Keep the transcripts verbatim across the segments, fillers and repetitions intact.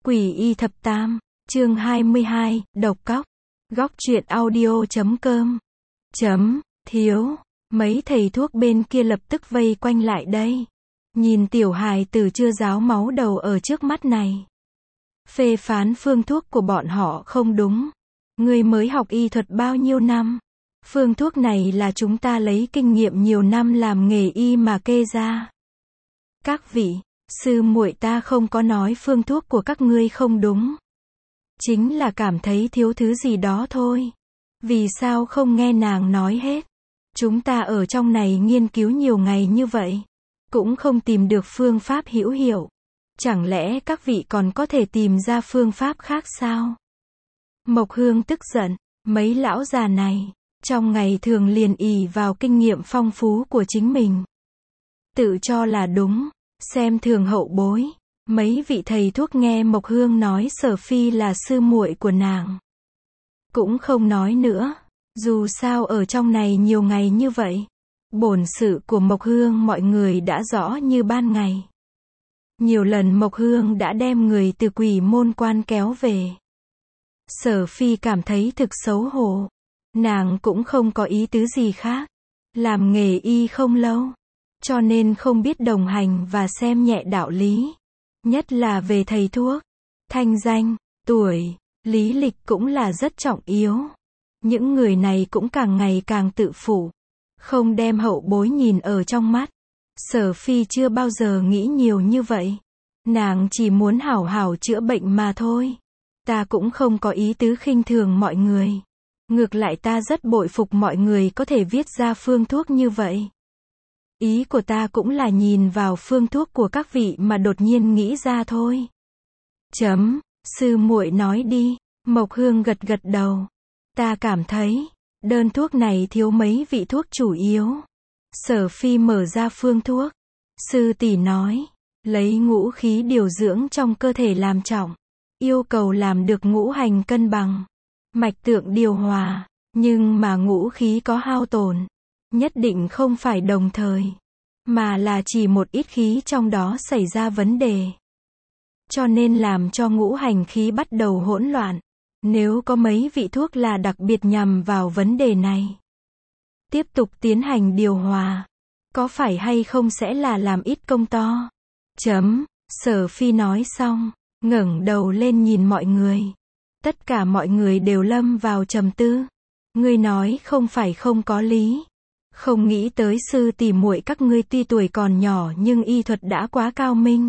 Quỷ y thập tam, chương hai mươi hai, độc cóc. Góc truyện audio chấm com. Chấm, thiếu. Mấy thầy thuốc bên kia lập tức vây quanh lại đây. Nhìn tiểu hài tử chưa ráo máu đầu ở trước mắt này. Phê phán phương thuốc của bọn họ không đúng. Ngươi mới học y thuật bao nhiêu năm? Phương thuốc này là chúng ta lấy kinh nghiệm nhiều năm làm nghề y mà kê ra. Các vị, sư muội ta không có nói phương thuốc của các ngươi không đúng. Chính là cảm thấy thiếu thứ gì đó thôi. Vì sao không nghe nàng nói hết? Chúng ta ở trong này nghiên cứu nhiều ngày như vậy, cũng không tìm được phương pháp hữu hiệu. Chẳng lẽ các vị còn có thể tìm ra phương pháp khác sao? Mộc Hương tức giận, mấy lão già này, trong ngày thường liền ỷ vào kinh nghiệm phong phú của chính mình. Tự cho là đúng, xem thường hậu bối. Mấy vị thầy thuốc nghe Mộc Hương nói Sở Phi là sư muội của nàng, cũng không nói nữa. Dù sao ở trong này nhiều ngày như vậy, bổn sự của Mộc Hương mọi người đã rõ như ban ngày. Nhiều lần Mộc Hương đã đem người từ Quỷ Môn Quan kéo về. Sở Phi cảm thấy thực xấu hổ. Nàng cũng không có ý tứ gì khác. Làm nghề y không lâu, cho nên không biết đồng hành và xem nhẹ đạo lý. Nhất là về thầy thuốc. Thanh danh, tuổi, lý lịch cũng là rất trọng yếu. Những người này cũng càng ngày càng tự phụ, không đem hậu bối nhìn ở trong mắt. Sở Phi chưa bao giờ nghĩ nhiều như vậy. Nàng chỉ muốn hảo hảo chữa bệnh mà thôi. Ta cũng không có ý tứ khinh thường mọi người. Ngược lại ta rất bội phục mọi người có thể viết ra phương thuốc như vậy. Ý của ta cũng là nhìn vào phương thuốc của các vị mà đột nhiên nghĩ ra thôi. Chấm, sư muội nói đi. Mộc Hương gật gật đầu. Ta cảm thấy, đơn thuốc này thiếu mấy vị thuốc chủ yếu. Sở Phi mở ra phương thuốc. Sư tỷ nói, lấy ngũ khí điều dưỡng trong cơ thể làm trọng. Yêu cầu làm được ngũ hành cân bằng, mạch tượng điều hòa. Nhưng mà ngũ khí có hao tổn, nhất định không phải đồng thời, mà là chỉ một ít khí trong đó xảy ra vấn đề. Cho nên làm cho ngũ hành khí bắt đầu hỗn loạn. Nếu có mấy vị thuốc là đặc biệt nhằm vào vấn đề này, tiếp tục tiến hành điều hòa, có phải hay không sẽ là làm ít công to. Chấm, Sở Phi nói xong, ngẩng đầu lên nhìn mọi người. Tất cả mọi người đều lâm vào trầm tư. Ngươi nói không phải không có lý. Không nghĩ tới sư tỷ muội các ngươi tuy tuổi còn nhỏ nhưng y thuật đã quá cao minh.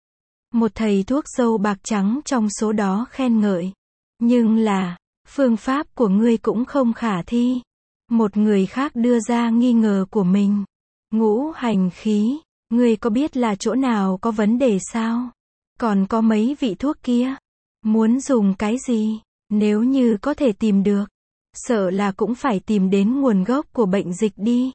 Một thầy thuốc râu bạc trắng trong số đó khen ngợi. Nhưng là, phương pháp của ngươi cũng không khả thi. Một người khác đưa ra nghi ngờ của mình. Ngũ hành khí, ngươi có biết là chỗ nào có vấn đề sao? Còn có mấy vị thuốc kia, muốn dùng cái gì? Nếu như có thể tìm được, sợ là cũng phải tìm đến nguồn gốc của bệnh dịch đi.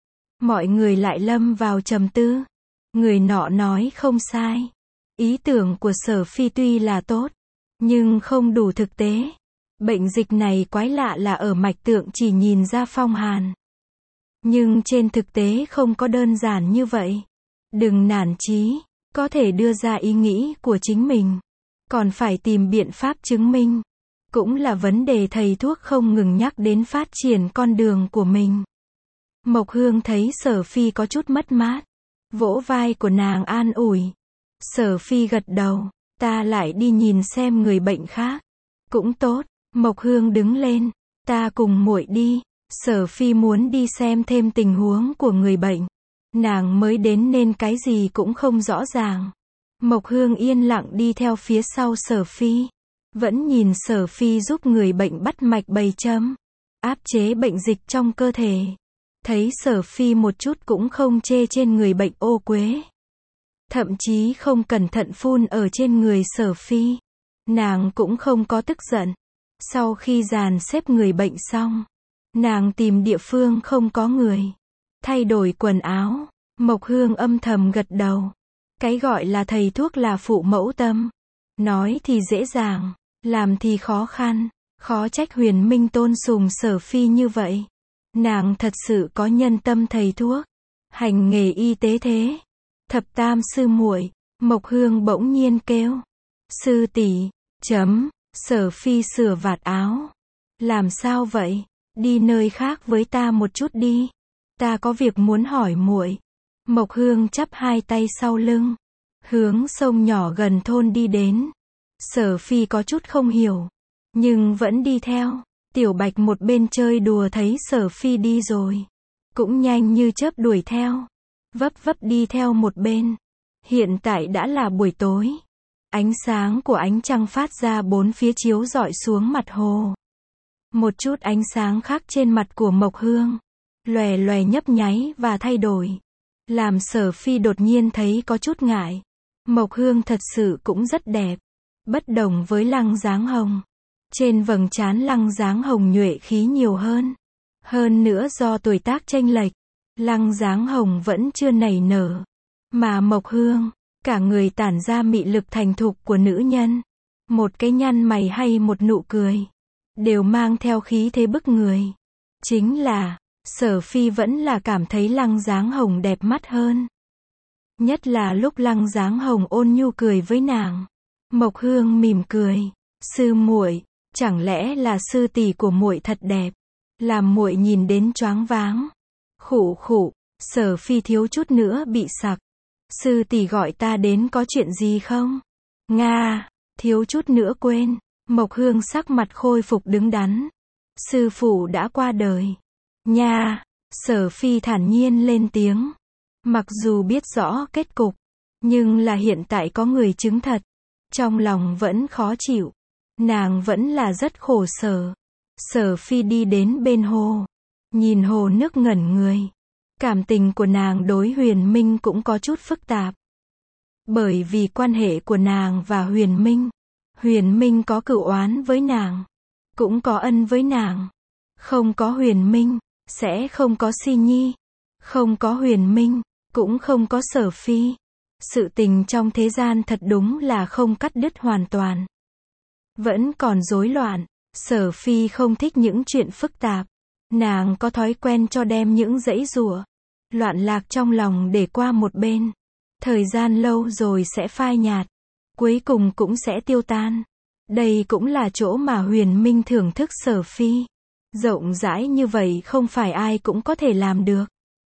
Mọi người lại lâm vào trầm tư. Người nọ nói không sai. Ý tưởng của Sở Phi tuy là tốt, nhưng không đủ thực tế. Bệnh dịch này quái lạ là ở mạch tượng chỉ nhìn ra phong hàn. Nhưng trên thực tế không có đơn giản như vậy. Đừng nản chí, có thể đưa ra ý nghĩ của chính mình, còn phải tìm biện pháp chứng minh. Cũng là vấn đề thầy thuốc không ngừng nhắc đến phát triển con đường của mình. Mộc Hương thấy Sở Phi có chút mất mát, vỗ vai của nàng an ủi. Sở Phi gật đầu, ta lại đi nhìn xem người bệnh khác. Cũng tốt. Mộc Hương đứng lên, ta cùng muội đi. Sở Phi muốn đi xem thêm tình huống của người bệnh. Nàng mới đến nên cái gì cũng không rõ ràng. Mộc Hương yên lặng đi theo phía sau Sở Phi. Vẫn nhìn Sở Phi giúp người bệnh bắt mạch bày châm, áp chế bệnh dịch trong cơ thể. Thấy Sở Phi một chút cũng không chê trên người bệnh ô quế. Thậm chí không cẩn thận phun ở trên người Sở Phi. Nàng cũng không có tức giận. Sau khi dàn xếp người bệnh xong, nàng tìm địa phương không có người, thay đổi quần áo. Mộc Hương âm thầm gật đầu. Cái gọi là thầy thuốc là phụ mẫu tâm. Nói thì dễ dàng, làm thì khó khăn. Khó trách Huyền Minh tôn sùng Sở Phi như vậy. Nàng thật sự có nhân tâm thầy thuốc, hành nghề y tế thế. Thập tam sư muội, Mộc Hương bỗng nhiên kêu. Sư tỷ, chấm, Sở Phi sửa vạt áo. Làm sao vậy? Đi nơi khác với ta một chút đi. Ta có việc muốn hỏi muội. Mộc Hương chắp hai tay sau lưng, hướng sông nhỏ gần thôn đi đến. Sở Phi có chút không hiểu, nhưng vẫn đi theo. Tiểu Bạch một bên chơi đùa thấy Sở Phi đi rồi, cũng nhanh như chớp đuổi theo, vấp vấp đi theo một bên. Hiện tại đã là buổi tối, ánh sáng của ánh trăng phát ra bốn phía chiếu rọi xuống mặt hồ. Một chút ánh sáng khác trên mặt của Mộc Hương, lòe lòe nhấp nháy và thay đổi, làm Sở Phi đột nhiên thấy có chút ngại. Mộc Hương thật sự cũng rất đẹp, bất đồng với Lăng Dáng Hồng. Trên vầng trán Lăng Dáng Hồng nhuệ khí nhiều hơn. Hơn nữa do tuổi tác chênh lệch, Lăng Dáng Hồng vẫn chưa nảy nở. Mà Mộc Hương, cả người tản ra mị lực thành thục của nữ nhân. Một cái nhăn mày hay một nụ cười, đều mang theo khí thế bức người. Chính là, Sở Phi vẫn là cảm thấy Lăng Dáng Hồng đẹp mắt hơn. Nhất là lúc Lăng Dáng Hồng ôn nhu cười với nàng. Mộc Hương mỉm cười, sư muội, chẳng lẽ là sư tỷ của muội thật đẹp, làm muội nhìn đến choáng váng. Khụ khụ, Sở Phi thiếu chút nữa bị sặc. Sư tỷ gọi ta đến có chuyện gì không? Nga, thiếu chút nữa quên. Mộc Hương sắc mặt khôi phục đứng đắn. Sư phụ đã qua đời. Nha, Sở Phi thản nhiên lên tiếng. Mặc dù biết rõ kết cục, nhưng là hiện tại có người chứng thật, trong lòng vẫn khó chịu. Nàng vẫn là rất khổ sở. Sở Phi đi đến bên hồ, nhìn hồ nước ngẩn người. Cảm tình của nàng đối Huyền Minh cũng có chút phức tạp. Bởi vì quan hệ của nàng và Huyền Minh, Huyền Minh có cửu oán với nàng, cũng có ân với nàng. Không có Huyền Minh, sẽ không có Si Nhi. Không có Huyền Minh, cũng không có Sở Phi. Sự tình trong thế gian thật đúng là không cắt đứt hoàn toàn, vẫn còn rối loạn. Sở Phi không thích những chuyện phức tạp. Nàng có thói quen cho đem những dãy giụa, loạn lạc trong lòng để qua một bên. Thời gian lâu rồi sẽ phai nhạt, cuối cùng cũng sẽ tiêu tan. Đây cũng là chỗ mà Huyền Minh thưởng thức Sở Phi. Rộng rãi như vậy không phải ai cũng có thể làm được.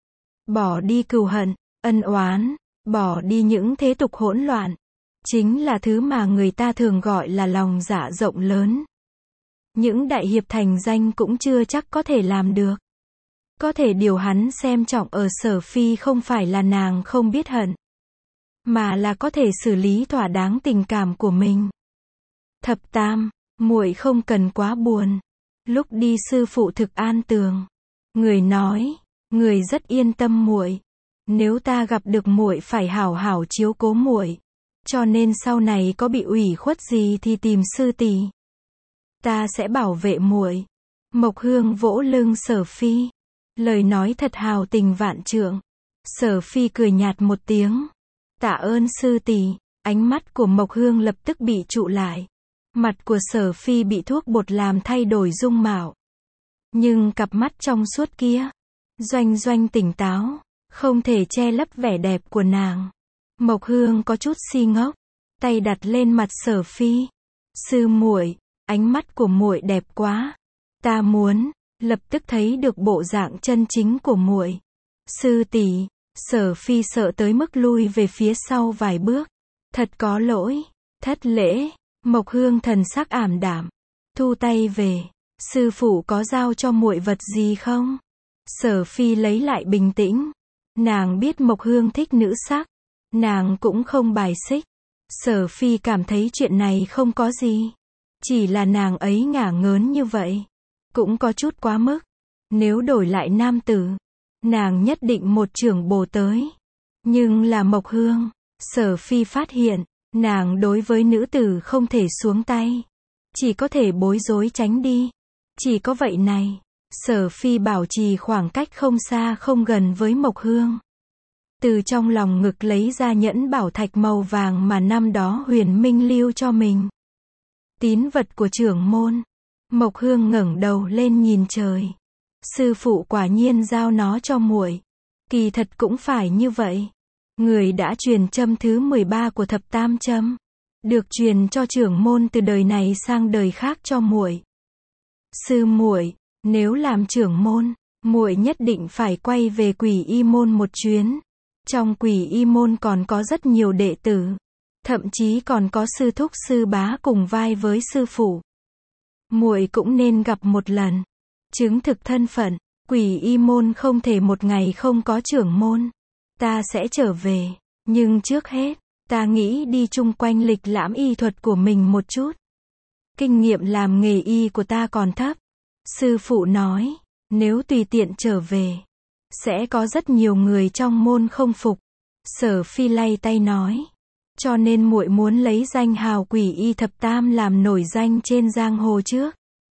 Bỏ đi cừu hận, ân oán, bỏ đi những thế tục hỗn loạn, chính là thứ mà người ta thường gọi là lòng dạ rộng lớn. Những đại hiệp thành danh cũng chưa chắc có thể làm được. Có thể điều hắn xem trọng ở Sở Phi không phải là nàng không biết hận, mà là có thể xử lý thỏa đáng tình cảm của mình. Thập Tam, muội không cần quá buồn. Lúc đi sư phụ thực an tường, người nói, người rất yên tâm muội. Nếu ta gặp được muội phải hảo hảo chiếu cố muội, cho nên sau này có bị ủy khuất gì thì tìm sư tỷ. Ta sẽ bảo vệ muội. Mộc Hương vỗ lưng Sở Phi, lời nói thật hào tình vạn trượng. Sở Phi cười nhạt một tiếng, tạ ơn sư tỷ. Ánh mắt của Mộc Hương lập tức bị trụ lại. Mặt của Sở Phi bị thuốc bột làm thay đổi dung mạo, nhưng cặp mắt trong suốt kia, doanh doanh tỉnh táo, không thể che lấp vẻ đẹp của nàng. Mộc Hương có chút si ngốc, tay đặt lên mặt Sở Phi. Sư muội, ánh mắt của muội đẹp quá. Ta muốn lập tức thấy được bộ dạng chân chính của muội. Sư tỷ. Sở Phi sợ tới mức lui về phía sau vài bước. Thật có lỗi, thất lễ. Mộc Hương thần sắc ảm đạm, thu tay về. Sư phụ có giao cho muội vật gì không? Sở Phi lấy lại bình tĩnh. Nàng biết Mộc Hương thích nữ sắc, nàng cũng không bài xích. Sở Phi cảm thấy chuyện này không có gì, chỉ là nàng ấy ngả ngớn như vậy, cũng có chút quá mức. Nếu đổi lại nam tử, nàng nhất định một chưởng bổ tới. Nhưng là Mộc Hương, Sở Phi phát hiện, nàng đối với nữ tử không thể xuống tay, chỉ có thể bối rối tránh đi. Chỉ có vậy này, Sở Phi bảo trì khoảng cách không xa không gần với Mộc Hương. Từ trong lòng ngực lấy ra nhẫn bảo thạch màu vàng mà năm đó Huyền Minh lưu cho mình. Tín vật của trưởng môn. Mộc Hương ngẩng đầu lên nhìn trời. Sư phụ quả nhiên giao nó cho muội. Kỳ thật cũng phải như vậy. Người đã truyền châm thứ mười ba của thập tam châm. được truyền cho trưởng môn từ đời này sang đời khác cho muội. Sư muội, nếu làm trưởng môn, muội nhất định phải quay về Quỷ Y môn một chuyến. Trong Quỷ Y môn còn có rất nhiều đệ tử, thậm chí còn có sư thúc sư bá cùng vai với sư phụ. Muội cũng nên gặp một lần, chứng thực thân phận. Quỷ Y môn không thể một ngày không có trưởng môn. Ta sẽ trở về, nhưng trước hết, ta nghĩ đi chung quanh lịch lãm y thuật của mình một chút. Kinh nghiệm làm nghề y của ta còn thấp. Sư phụ nói, nếu tùy tiện trở về, sẽ có rất nhiều người trong môn không phục. Sở Phi lay tay nói, cho nên muội muốn lấy danh hào Quỷ Y thập tam làm nổi danh trên giang hồ trước,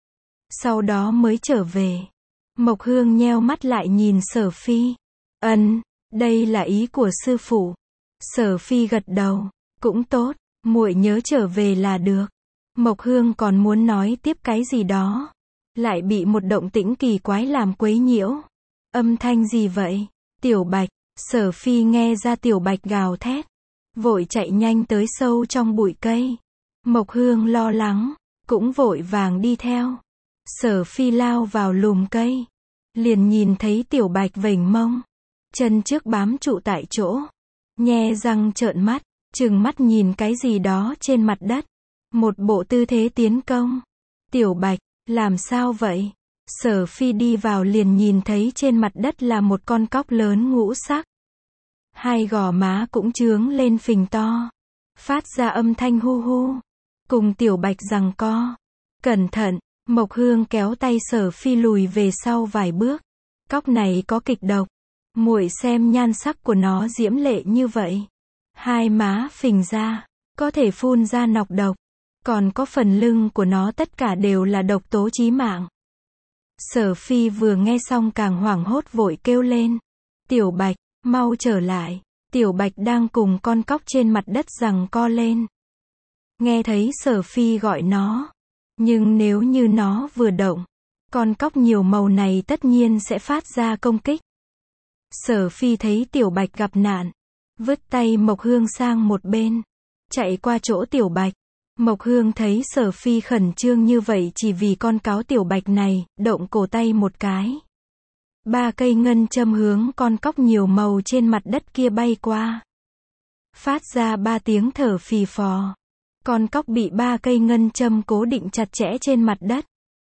sau đó mới trở về. Mộc Hương nheo mắt lại nhìn Sở Phi. Ân, đây là ý của sư phụ. Sở Phi gật đầu, cũng tốt, muội nhớ trở về là được. Mộc Hương còn muốn nói tiếp cái gì đó, lại bị một động tĩnh kỳ quái làm quấy nhiễu. Âm thanh gì vậy? Tiểu Bạch. Sở Phi nghe ra Tiểu Bạch gào thét, vội chạy nhanh tới sâu trong bụi cây. Mộc Hương lo lắng, cũng vội vàng đi theo. Sở Phi lao vào lùm cây, liền nhìn thấy Tiểu Bạch vểnh mông, chân trước bám trụ tại chỗ, nhe răng trợn mắt, trừng mắt nhìn cái gì đó trên mặt đất. Một bộ tư thế tiến công. Tiểu Bạch, làm sao vậy? Sở Phi đi vào liền nhìn thấy trên mặt đất là một con cóc lớn ngũ sắc. Hai gò má cũng trướng lên phình to, phát ra âm thanh hu hu, cùng Tiểu Bạch giằng co. Cẩn thận, Mộc Hương kéo tay Sở Phi lùi về sau vài bước. Cóc này có kịch độc. Muội xem nhan sắc của nó diễm lệ như vậy, hai má phình ra, có thể phun ra nọc độc, còn có phần lưng của nó tất cả đều là độc tố chí mạng. Sở Phi vừa nghe xong càng hoảng hốt vội kêu lên, Tiểu Bạch, mau trở lại. Tiểu Bạch đang cùng con cóc trên mặt đất giằng co lên. Nghe thấy Sở Phi gọi nó, nhưng nếu như nó vừa động, con cóc nhiều màu này tất nhiên sẽ phát ra công kích. Sở Phi thấy Tiểu Bạch gặp nạn, vứt tay Mộc Hương sang một bên, chạy qua chỗ Tiểu Bạch. Mộc Hương thấy Sở Phi khẩn trương như vậy chỉ vì con cáo Tiểu Bạch này, động cổ tay một cái. Ba cây ngân châm hướng con cóc nhiều màu trên mặt đất kia bay qua, phát ra ba tiếng thở phì phò. Con cóc bị ba cây ngân châm cố định chặt chẽ trên mặt đất.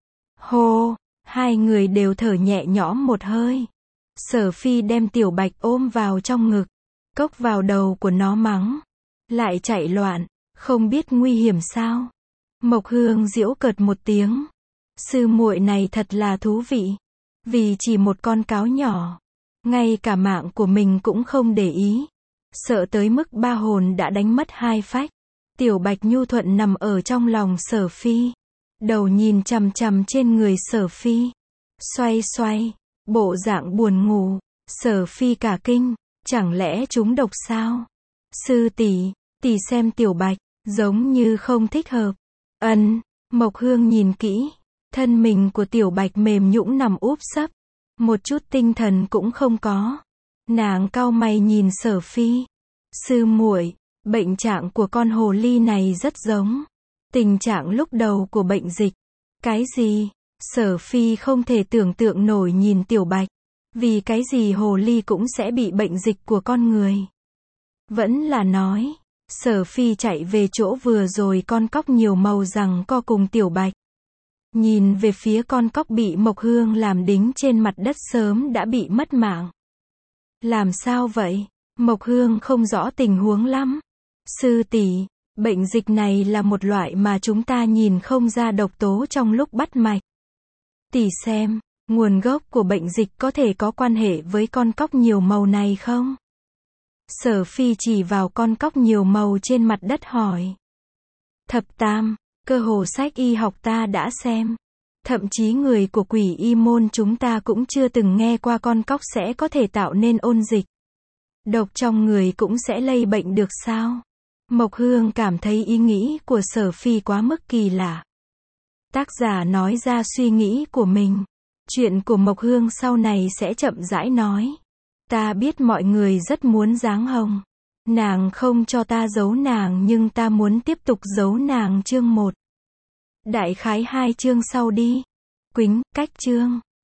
Hô, hai người đều thở nhẹ nhõm một hơi. Sở Phi đem Tiểu Bạch ôm vào trong ngực, cốc vào đầu của nó mắng, lại chạy loạn, không biết nguy hiểm sao. Mộc Hương giễu cợt một tiếng, sư muội này thật là thú vị, vì chỉ một con cáo nhỏ, ngay cả mạng của mình cũng không để ý, sợ tới mức ba hồn đã đánh mất hai phách. Tiểu Bạch nhu thuận nằm ở trong lòng Sở Phi, đầu nhìn chằm chằm trên người Sở Phi, xoay xoay, bộ dạng buồn ngủ. Sở Phi cả kinh, chẳng lẽ chúng độc sao? Sư tỷ, tỷ xem Tiểu Bạch, giống như không thích hợp. Ân, Mộc Hương nhìn kỹ, thân mình của Tiểu Bạch mềm nhũn nằm úp sấp, một chút tinh thần cũng không có. Nàng cau mày nhìn Sở Phi. Sư muội, bệnh trạng của con hồ ly này rất giống tình trạng lúc đầu của bệnh dịch. Cái gì? Sở Phi không thể tưởng tượng nổi nhìn Tiểu Bạch, vì cái gì hồ ly cũng sẽ bị bệnh dịch của con người. Vẫn là nói, Sở Phi chạy về chỗ vừa rồi con cóc nhiều màu giằng co cùng Tiểu Bạch. Nhìn về phía con cóc bị Mộc Hương làm đính trên mặt đất sớm đã bị mất mạng. Làm sao vậy? Mộc Hương không rõ tình huống lắm. Sư tỷ, bệnh dịch này là một loại mà chúng ta nhìn không ra độc tố trong lúc bắt mạch. Tỷ xem, nguồn gốc của bệnh dịch có thể có quan hệ với con cóc nhiều màu này không? Sở Phi chỉ vào con cóc nhiều màu trên mặt đất hỏi. Thập tam, cơ hồ sách y học ta đã xem. Thậm chí người của Quỷ Y môn chúng ta cũng chưa từng nghe qua con cóc sẽ có thể tạo nên ôn dịch. Độc trong người cũng sẽ lây bệnh được sao? Mộc Hương cảm thấy ý nghĩ của Sở Phi quá mức kỳ lạ. Tác giả nói ra suy nghĩ của mình. Chuyện của Mộc Hương sau này sẽ chậm rãi nói. Ta biết mọi người rất muốn dáng hồng. Nàng không cho ta giấu nàng nhưng ta muốn tiếp tục giấu nàng chương một. Đại khái hai chương sau đi. Quýnh, cách chương.